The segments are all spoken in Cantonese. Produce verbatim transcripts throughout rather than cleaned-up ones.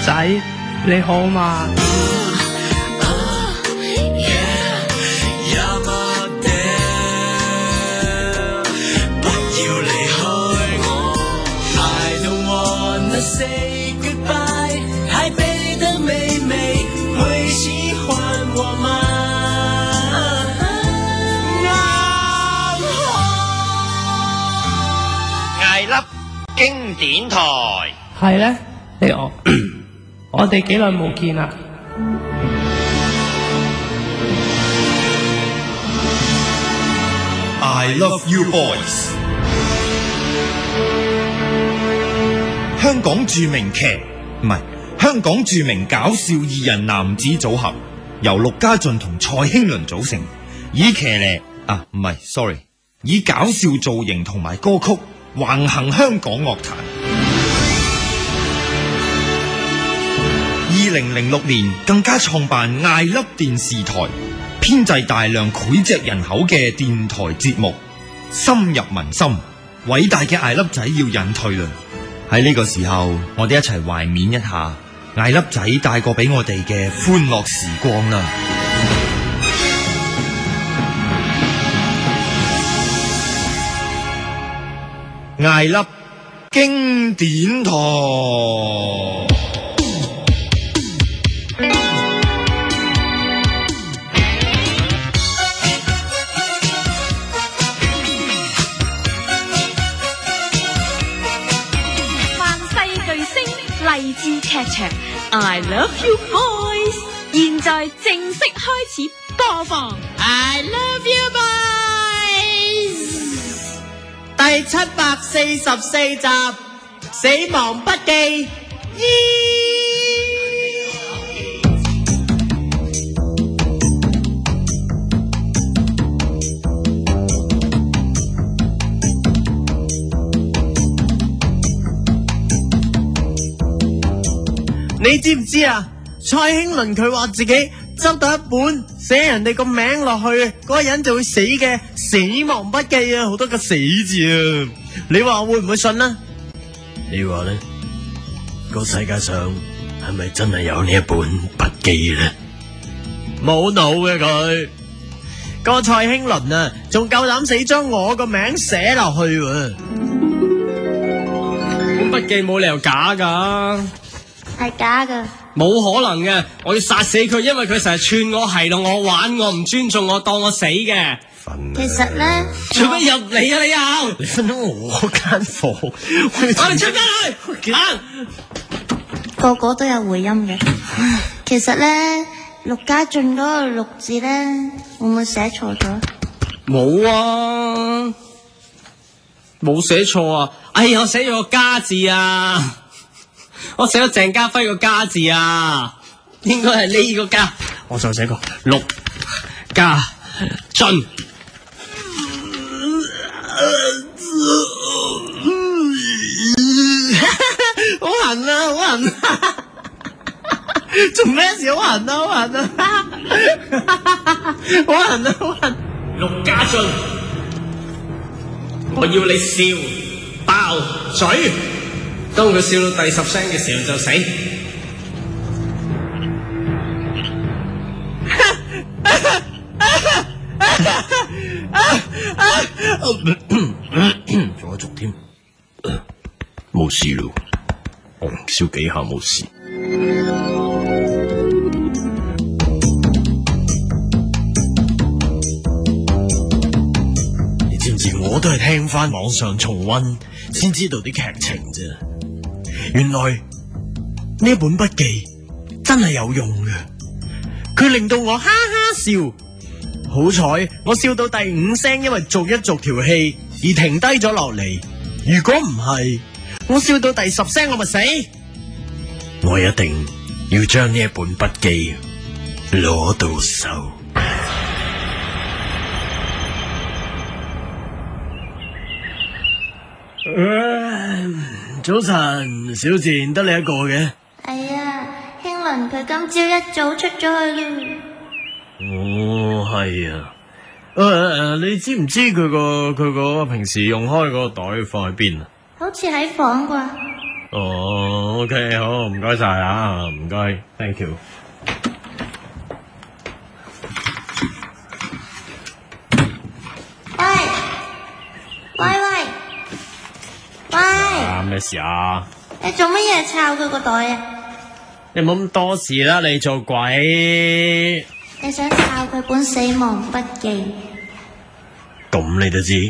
仔，你好嘛？ Say goodbye， 台北的妹妹会喜歡我嗎？ 艾粒經典台係咧，你我我哋幾耐冇見啦？ I love you boys。香港著名劇唔係香港著名搞笑二人男子組合，由陸家俊同蔡興倫組成，以騎呢啊唔係 sorry， 以搞笑造型同埋歌曲橫行香港樂壇。二零零六年更加創辦艾粒電視台，編製大量膾炙人口嘅電台節目，深入民心。偉大嘅艾粒仔要隱退啦！喺呢個時候，我哋一齊懷緬一下艾粒仔帶過俾我哋嘅歡樂時光啦！艾粒經典台。 勵志劇場 I Love You Boys 現在正式開始播放 I Love You Boys 第七百四十四集死亡筆記二。你知唔知啊？蔡興倫佢話自己執到一本寫人哋個名落去，嗰個人就會死嘅死亡筆記啊，好多個死字啊！你話會唔會信啊？ 你話咧？個世界上係咪真係有呢一本筆記咧？ 冇腦嘅佢，個蔡興倫啊，仲夠膽死將我個名寫落去喎！ 本筆記冇理由假噶。 係假噶， 冇可能嘅！我要殺死佢，因為佢成日串我，係同我玩我，唔尊重我，當我死嘅。 其實咧， 做咩入嚟啊？你又你分咗我間房，我哋出翻去啊！ 個個都有回音嘅。其實咧，陸家俊嗰個陸字咧，會唔會寫錯咗？ 冇啊，冇寫錯啊！哎呀，我寫咗個家字啊！我寫咗鄭家輝個家字啊，應該係呢個家。我再寫個陸家俊。 好痕啊，好痕啊！做咩事？好痕啊，好痕啊！好痕啊，好痕！ 陸家俊，我要你笑爆嘴。當佢笑到第十聲嘅時候就死。 仲有續添，冇事咯，我笑幾下冇事。你知唔知我都係聽翻網上重溫先知道啲劇情啫。原來呢本筆記真係有用嘅，佢令到我哈哈笑。好彩我笑到第五聲，因為逐一逐條氣而停低咗落嚟。如果唔係，我笑到第十聲我咪死。我一定要將呢一本筆記攞到手。早晨，小賤得你一個嘅。 係啊，興倫佢今朝一早出咗去啦。 哦，係啊。誒、呃、誒，你知唔知佢個佢個平時用開嗰個袋放喺邊啊？ 好似喺房啩。 哦 ，OK， 好，唔該晒啊，唔該 ，thank you。 喂喂喂喂！ 啊，咩事啊？ 你做乜嘢抄佢個袋啊？ 你冇咁多事啦，你做鬼！ 你想抄佢本死亡筆記？ 咁你都知？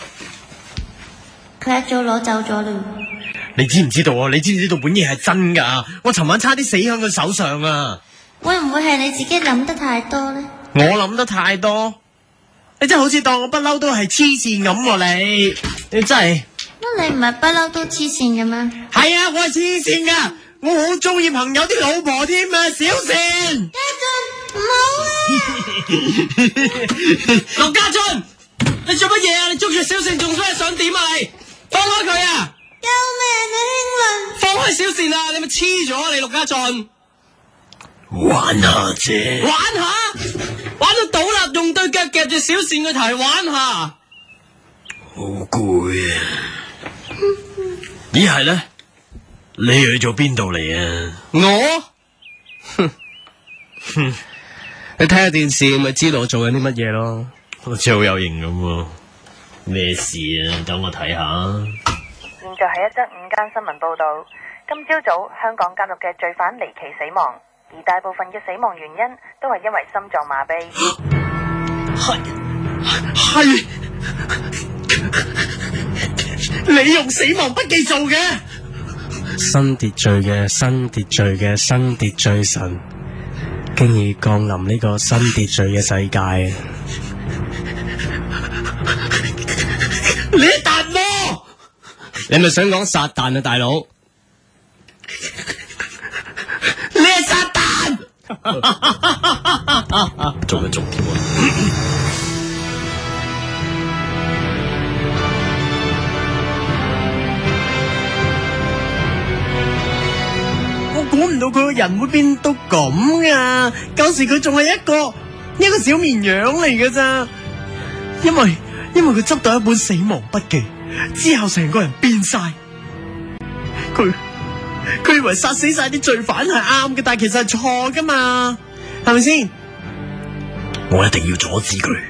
佢一早攞走咗啦。 你知唔知道啊？你知唔知道本嘢係真噶？我尋晚差啲死喺佢手上啊！ 會唔會係你自己諗得太多呢？ 我諗得太多，你真係好似當我不嬲都係黐線咁喎！你你真係乜你唔係不嬲都黐線嘅咩？ 係啊！我係黐線噶，我好中意朋友啲老婆添啊！小善， 家俊唔好啊！ 陸家俊，你做乜嘢啊？你捉住小善仲咩想點啊？你放開佢啊！ 救命啊，興倫！ 放開小善啊！你咪黐咗啊！你陸家俊， 玩下啫， 玩下，玩到倒立，用對腳夾住小善個頭玩下。 好攰啊！咦係咧？你去咗邊度嚟啊？ 我，哼哼，你睇下電視咪知道我做緊啲乜嘢咯？ 好似好有型咁喎。咩事啊？等我睇下。 現在係一則午間新聞報道。今朝早香港監獄嘅罪犯離奇死亡，而大部分嘅死亡原因都係因為心臟麻痹。 係係，你用死亡筆記做嘅？ 新秩序嘅新秩序嘅新秩序神，經已降臨呢個新秩序嘅世界。 你達魔， 你咪想講撒旦啊，大佬？ 你係撒旦，做乜做添啊？我估唔到佢個人會變到咁噶，舊時佢仲係一個一個小綿羊嚟噶咋，因為因為佢執到一本死亡筆記之後，成個人變晒，佢佢以為殺死晒啲罪犯係啱嘅，但係其實係錯噶嘛，係咪先？我一定要阻止佢。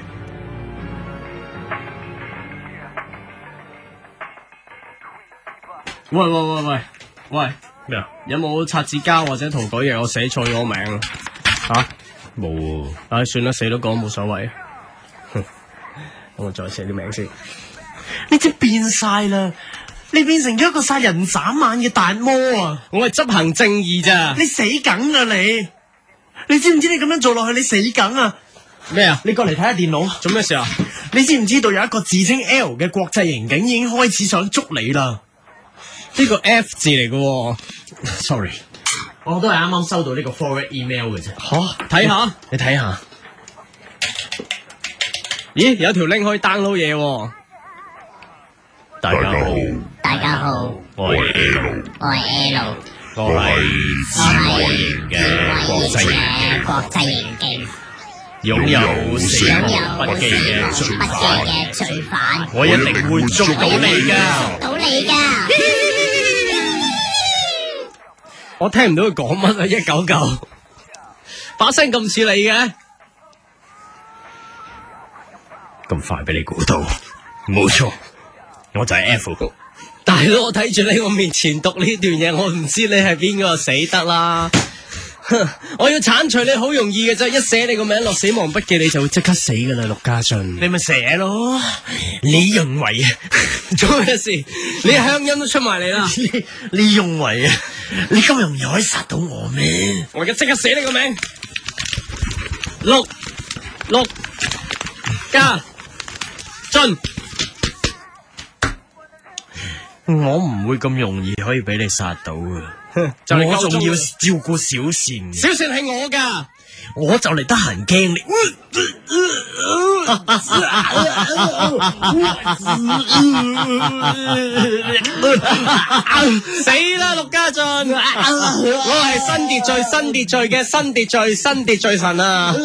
喂喂喂喂喂！ 咩啊？ 有冇擦紙膠或者塗改液？我寫錯咗個名啊！ 冇喎。 唉，算啦，死都講冇所謂。哼，我再寫啲名先。 你真係變晒啦！你變成咗一個殺人眨眼嘅大魔啊！ 我係執行正義咋？ 你死梗啊你！你知唔知你咁樣做落去你死梗啊？ 咩啊？ 你過嚟睇下電腦， 做咩事啊？ 你知唔知道有一個自稱 L 嘅國際刑警已經開始想捉你啦？ 呢個 F 字嚟嘅喎。 Sorry， 我都係啱啱收到呢個 forward email 嘅啫。 吓，睇下， 你睇下。 咦，有條 link 可以 download 嘢喎。 大家好， 大家好， 我係 L， 我係 L， 我係智慧型嘅國際刑警， 國際刑警， 擁有死亡筆記嘅罪犯， 嘅罪犯， 我一定會捉到你噶。 到你噶。 我聽唔到佢講乜啊！一九九，把聲咁似你嘅， 咁快俾你估到，冇錯，我就係 F。 大佬，我睇住你我面前讀呢段嘢，我唔知你係邊個死得啦。我要鏟除你好容易嘅啫，一寫你個名落死亡筆記，你就會即刻死噶啦，陸家俊。 你咪寫咯，你認為啊？ 做咩事？你鄉音都出埋嚟啦！ 你你認為啊？你咁容易可以殺到我咩？ 我而家即刻寫你個名，陸陸家俊。 我唔會咁容易可以俾你殺到啊！ 就你我夠鐘仲要照顧小善， 小善係我噶， 我就嚟得閒驚你。 死啦，陸家俊！我係新秩序、新秩序嘅新秩序、新秩序神啊！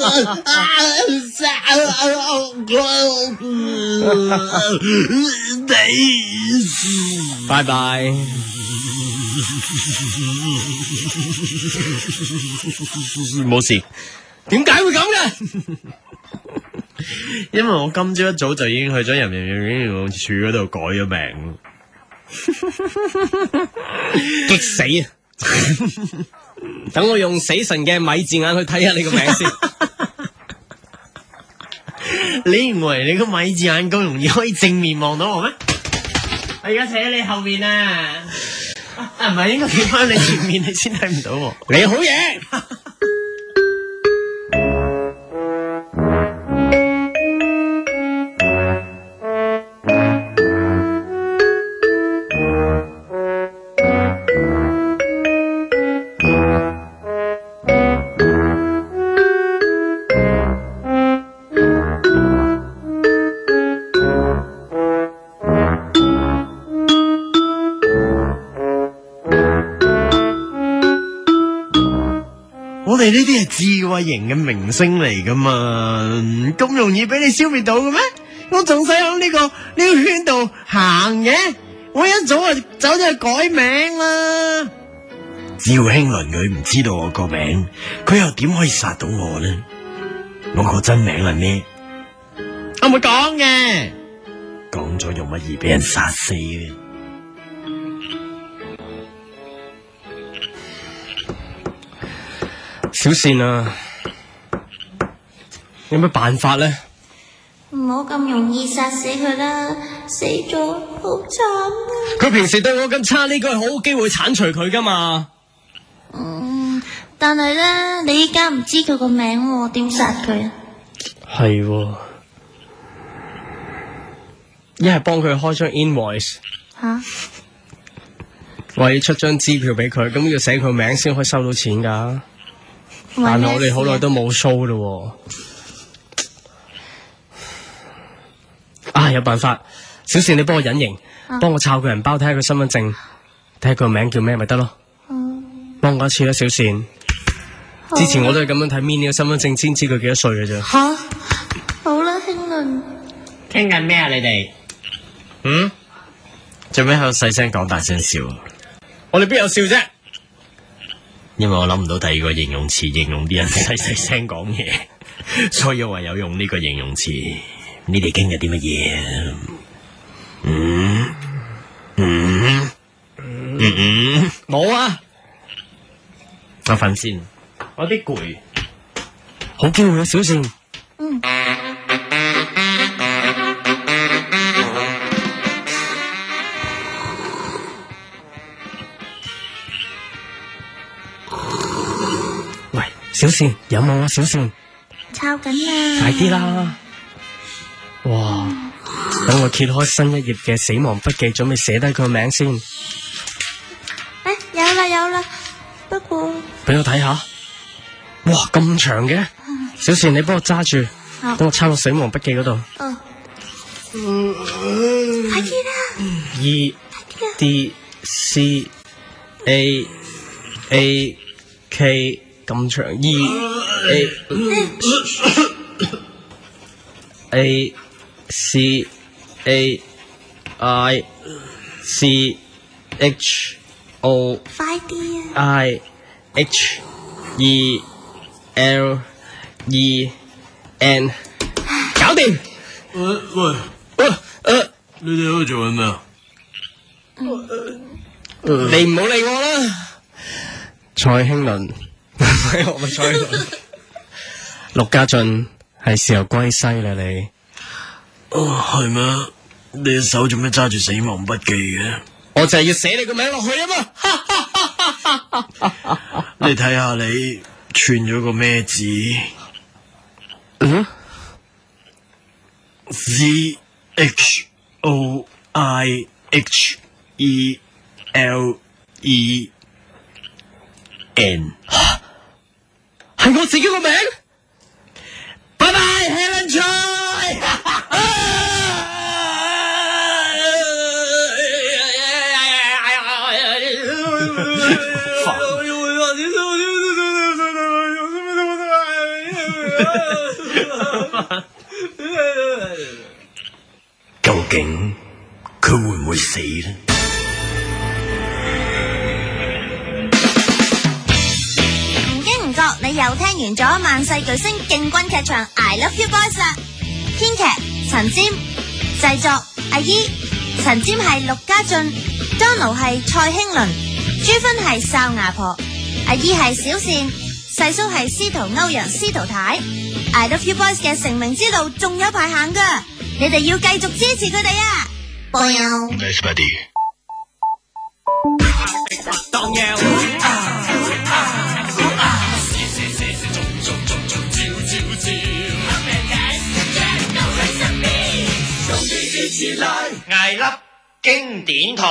拜拜。 冇事。 點解會咁嘅？ 因為我今朝一早就已經去咗人民養護處嗰度改咗名， 激死啊！等我用死神嘅米字眼去睇下你個名先。 你認為你個米字眼咁容易可以正面望到我咩？我而家企喺你後面啊！啊，唔係應該企翻你前面，你先睇唔到我。 你好嘢！ 我哋呢啲係智慧型嘅明星嚟噶嘛，咁容易俾你消滅到嘅咩？我仲使響呢個呢、呢個圈度行嘅，我一早就走咗去改名啦。只要興倫佢唔知道我個名，佢又點可以殺到我呢？我個真名係咩？我冇講嘅，講咗容乜易俾人殺死嘅。 小倩啊，有咩辦法咧？ 唔好咁容易殺死佢啦，死咗好慘啊！ 佢平時對我咁差，呢個係好機會鏟除佢噶嘛。 嗯，但係咧，你依家唔知佢個名喎，點殺佢啊？ 係喎，一係幫佢開張 invoice， 吓， 話要出張支票俾佢，咁要寫佢名先可以收到錢噶。但係我哋好耐都冇 show 咯，啊有辦法，小倩你幫我隱形，幫、啊、我抄佢人包睇下佢身份證，睇下佢個名叫咩咪得咯。幫、嗯、我一次啦，小倩。之前我都係咁樣睇 mini 個身份證先知佢幾多歲嘅啫。 吓，好啦，興倫。 傾緊咩啊？你哋？嗯？做咩喺度細聲講大聲笑？ 我哋邊有笑啫？ 因為我諗唔到第二個形容詞形容啲人細細聲講嘢，所以我唯有用呢個形容詞。你哋傾緊啲乜嘢？嗯嗯嗯嗯， 冇啊！ 我瞓先，我有啲攰。 好機會啊，小倩。 嗯。 小倩有冇啊？小倩抄緊啊！ 快啲啦！哇！等我揭開新一頁嘅死亡筆記，準備寫低佢個名先。誒、 欸，有啦有啦，不過俾我睇下。哇，咁長嘅！小倩你幫我揸住，等、哦、我抄到死亡筆記嗰度。 哦。快啲啦 ！E D C A A K。咁長 E A A C A I C H O 快啲啊 I H E L E N 搞掂。 喂喂， 誒誒， 你哋喺度做緊咩啊？ 你唔好理我啦，蔡興倫。我咪再陸家俊係時候歸西啦，你哦係咩？你手做咩揸住死亡筆記嘅？ 我就係要寫你個名落去啊嘛！ 你睇下你串咗個咩字？ 嗯 ？C H O I H E L E N。 係我自己個名， 拜拜 Helen Choi。 究竟佢會唔會死呢？ 又聽完咗萬世巨星勁軍劇場 I Love You Boys 啦。編劇陳占，製作阿姨。陳占係陸家俊，張奴係蔡興倫，朱芬係哨牙婆，阿姨係小善，細叔係司徒歐陽司徒太。I Love You Boys 嘅成名之路仲有排行噶，你哋要繼續支持佢哋啊！波友 Nice buddy。 當腰艾粒經典台。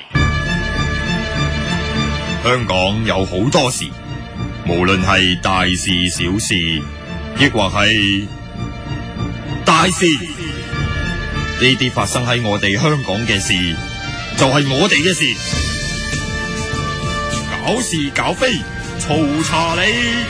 香港有好多事，無論係大事小事，亦或係大事，呢啲發生喺我哋香港嘅事，就係我哋嘅事。搞事搞非，嘈查你。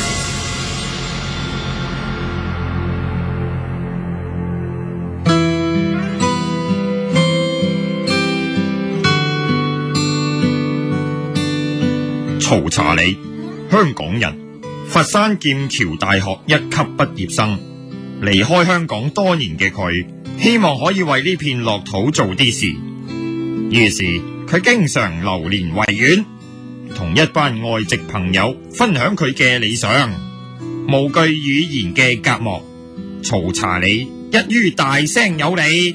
曹查理，香港人，佛山劍橋大學一級畢業生，離開香港多年嘅佢，希望可以為呢片樂土做啲事。於是佢經常流連維園，同一班外籍朋友分享佢嘅理想。無懼語言嘅隔膜，曹查理一於大聲有理。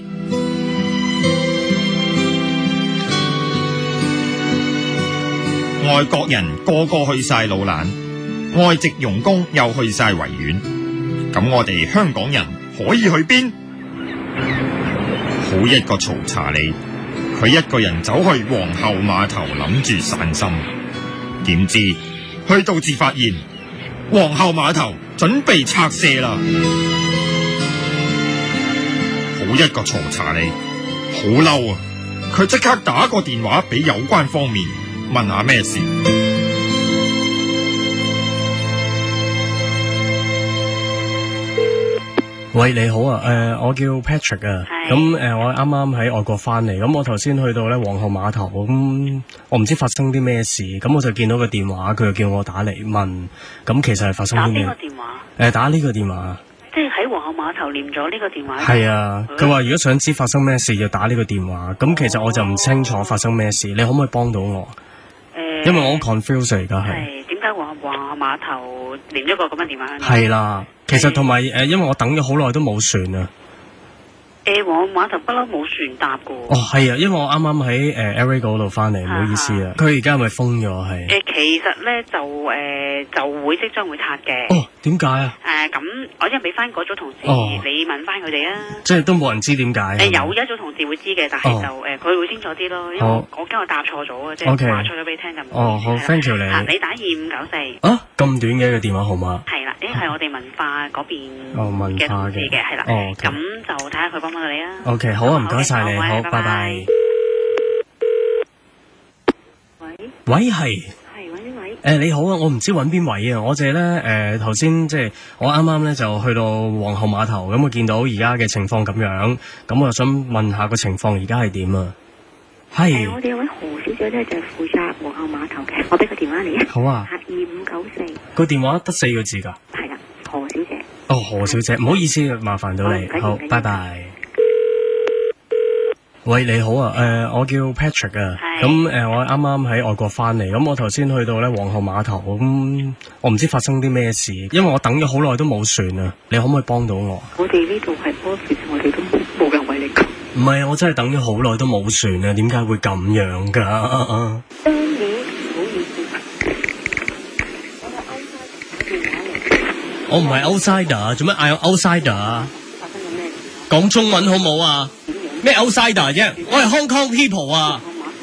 外國人個個去晒老蘭，外籍傭工又去晒維園，咁我哋香港人可以去邊？好一個曹查理，佢一個人走去皇后碼頭諗住散心，點知去到至發現皇后碼頭準備拆卸啦！好一個曹查理，好嬲啊！佢即刻打個電話俾有關方面。問下咩事？ 喂，你好啊，誒、呃，我叫 Patrick 啊，咁誒、呃，我啱啱喺外國翻嚟，咁我頭先去到咧皇后碼頭，咁我唔知發生啲咩事，咁我就見到個電話，佢就叫我打嚟問，咁其實係發生啲咩？ 打邊個電話？誒、 呃，打呢個電話。 即係喺皇后碼頭連咗呢個電話。 係啊，佢話如果想知發生咩事，要打呢個電話。咁其實我就唔清楚發生咩事，你可唔可以幫到我？因為我好 confused 而家係。係點解皇皇后碼頭連咗個咁嘅電話？係啦，其實同埋誒，因為我等咗好耐都冇船啊。誒，皇后碼頭不嬲冇船搭噶。哦，係啊，因為我啱啱喺誒 L A 嗰度翻嚟，唔好意思啊。佢而家係咪封咗係？誒，其實咧就誒就會即將會拆嘅。哦，點解啊？誒，咁我一陣俾翻嗰組同事，你問翻佢哋啊。即係都冇人知點解。誒，有一組同事會知嘅，但係就誒佢會清楚啲咯，因為我驚我答錯咗啊，即係話錯咗俾你聽就唔好。哦，好 ，thank you 你。你打二五九四。啊，咁短嘅一個電話號碼。係啦，呢係我哋文化嗰邊嘅同事嘅，係啦。哦，咁就睇下佢幫唔幫到你啊。OK， 好啊，唔該晒你，好，拜拜。喂，喂係，係揾邊位？誒，你好啊，我唔知揾邊位啊，我哋咧誒頭先即係我啱啱咧就去到皇后碼頭，咁我見到而家嘅情況咁樣，咁我就想問下個情況而家係點啊？係。我哋有位何小姐咧就係負責皇后碼頭嘅，我俾個電話你啊。好啊。二五九四。個電話得四個字㗎。係啦，何小姐。哦，何小姐，唔好意思，麻煩到你，好，拜拜。喂，你好啊，誒、呃，我叫 Patrick 啊，咁誒、呃，我啱啱喺外國翻嚟，咁我頭先去到咧皇后碼頭，咁我唔知發生啲咩事，因為我等咗好耐都冇船啊，你可唔可以幫到我？我哋呢度係 office， 我哋都冇人為你救。唔係啊，我真係等咗好耐都冇船啊，點解會咁樣噶？啊當然唔好意思，我唔係 outsider，做咩嗌我 outsider 啊？發生咗咩事？講中文好冇啊？咩 outsider 啫？我係 Hong Kong people 啊！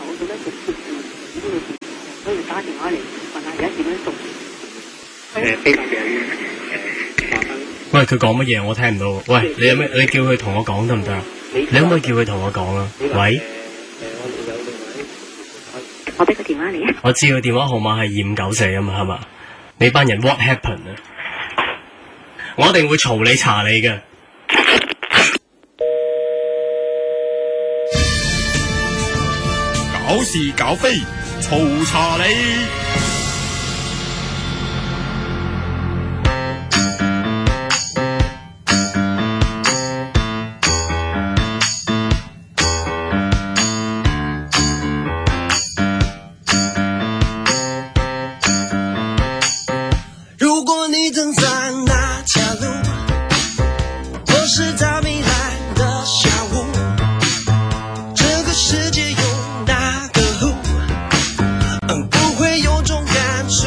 可以打電話嚟問下而家點樣做？誒，非常嘅誒，喂，佢講乜嘢？我聽唔到。喂，你有咩？你叫佢同我講得唔得？你可唔可以叫佢同我講啊？喂？我俾個電話你啊！我知佢電話號碼係二五九四啊嘛，係嘛？你班人 what happened 啊？我一定會嘈你查你嘅。 搞事搞非，嘈查你。 正在哪条路，或是在未来的下午，这个世界有哪个路，嗯，不会有种感触。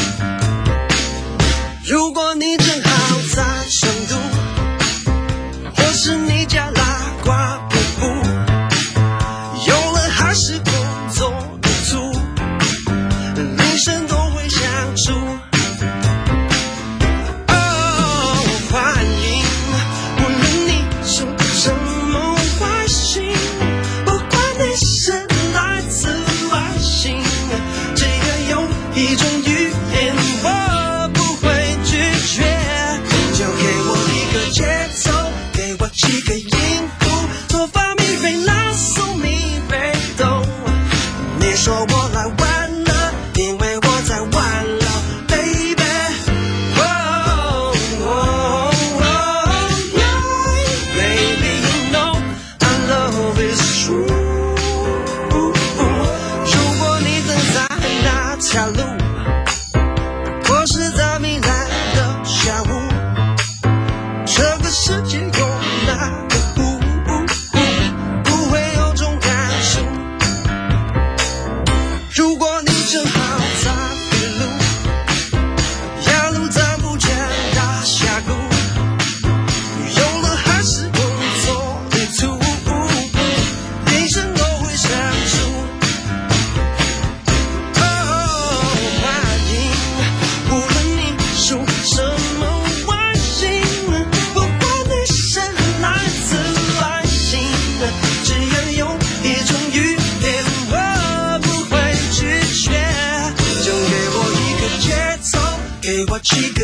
如果你正好在成都，或是你家拉挂瀑布，有了还是工作路途，人生都会相处。哦，欢迎，无论你是什么外形，不管你是来自外星，只要有一种语言我不会拒绝，就给我一个节奏，给我几个音符，哆发咪瑞拉嗦咪瑞哆。你说我来玩了，因为我在玩了 baby。 Oh, oh, oh, yeah, baby, you know our love is true。 如果你正在那条路，或是在未来的下午，这个世界有哪个不不会有种感触。如果你正好在别路，压路在不见大峡谷，有了还是工作旅途，人生都会相处。哦，欢迎，无论你属什么外形，不管你是来自外星，只要有一种语言我不会拒绝，就给我一个节奏，给我几个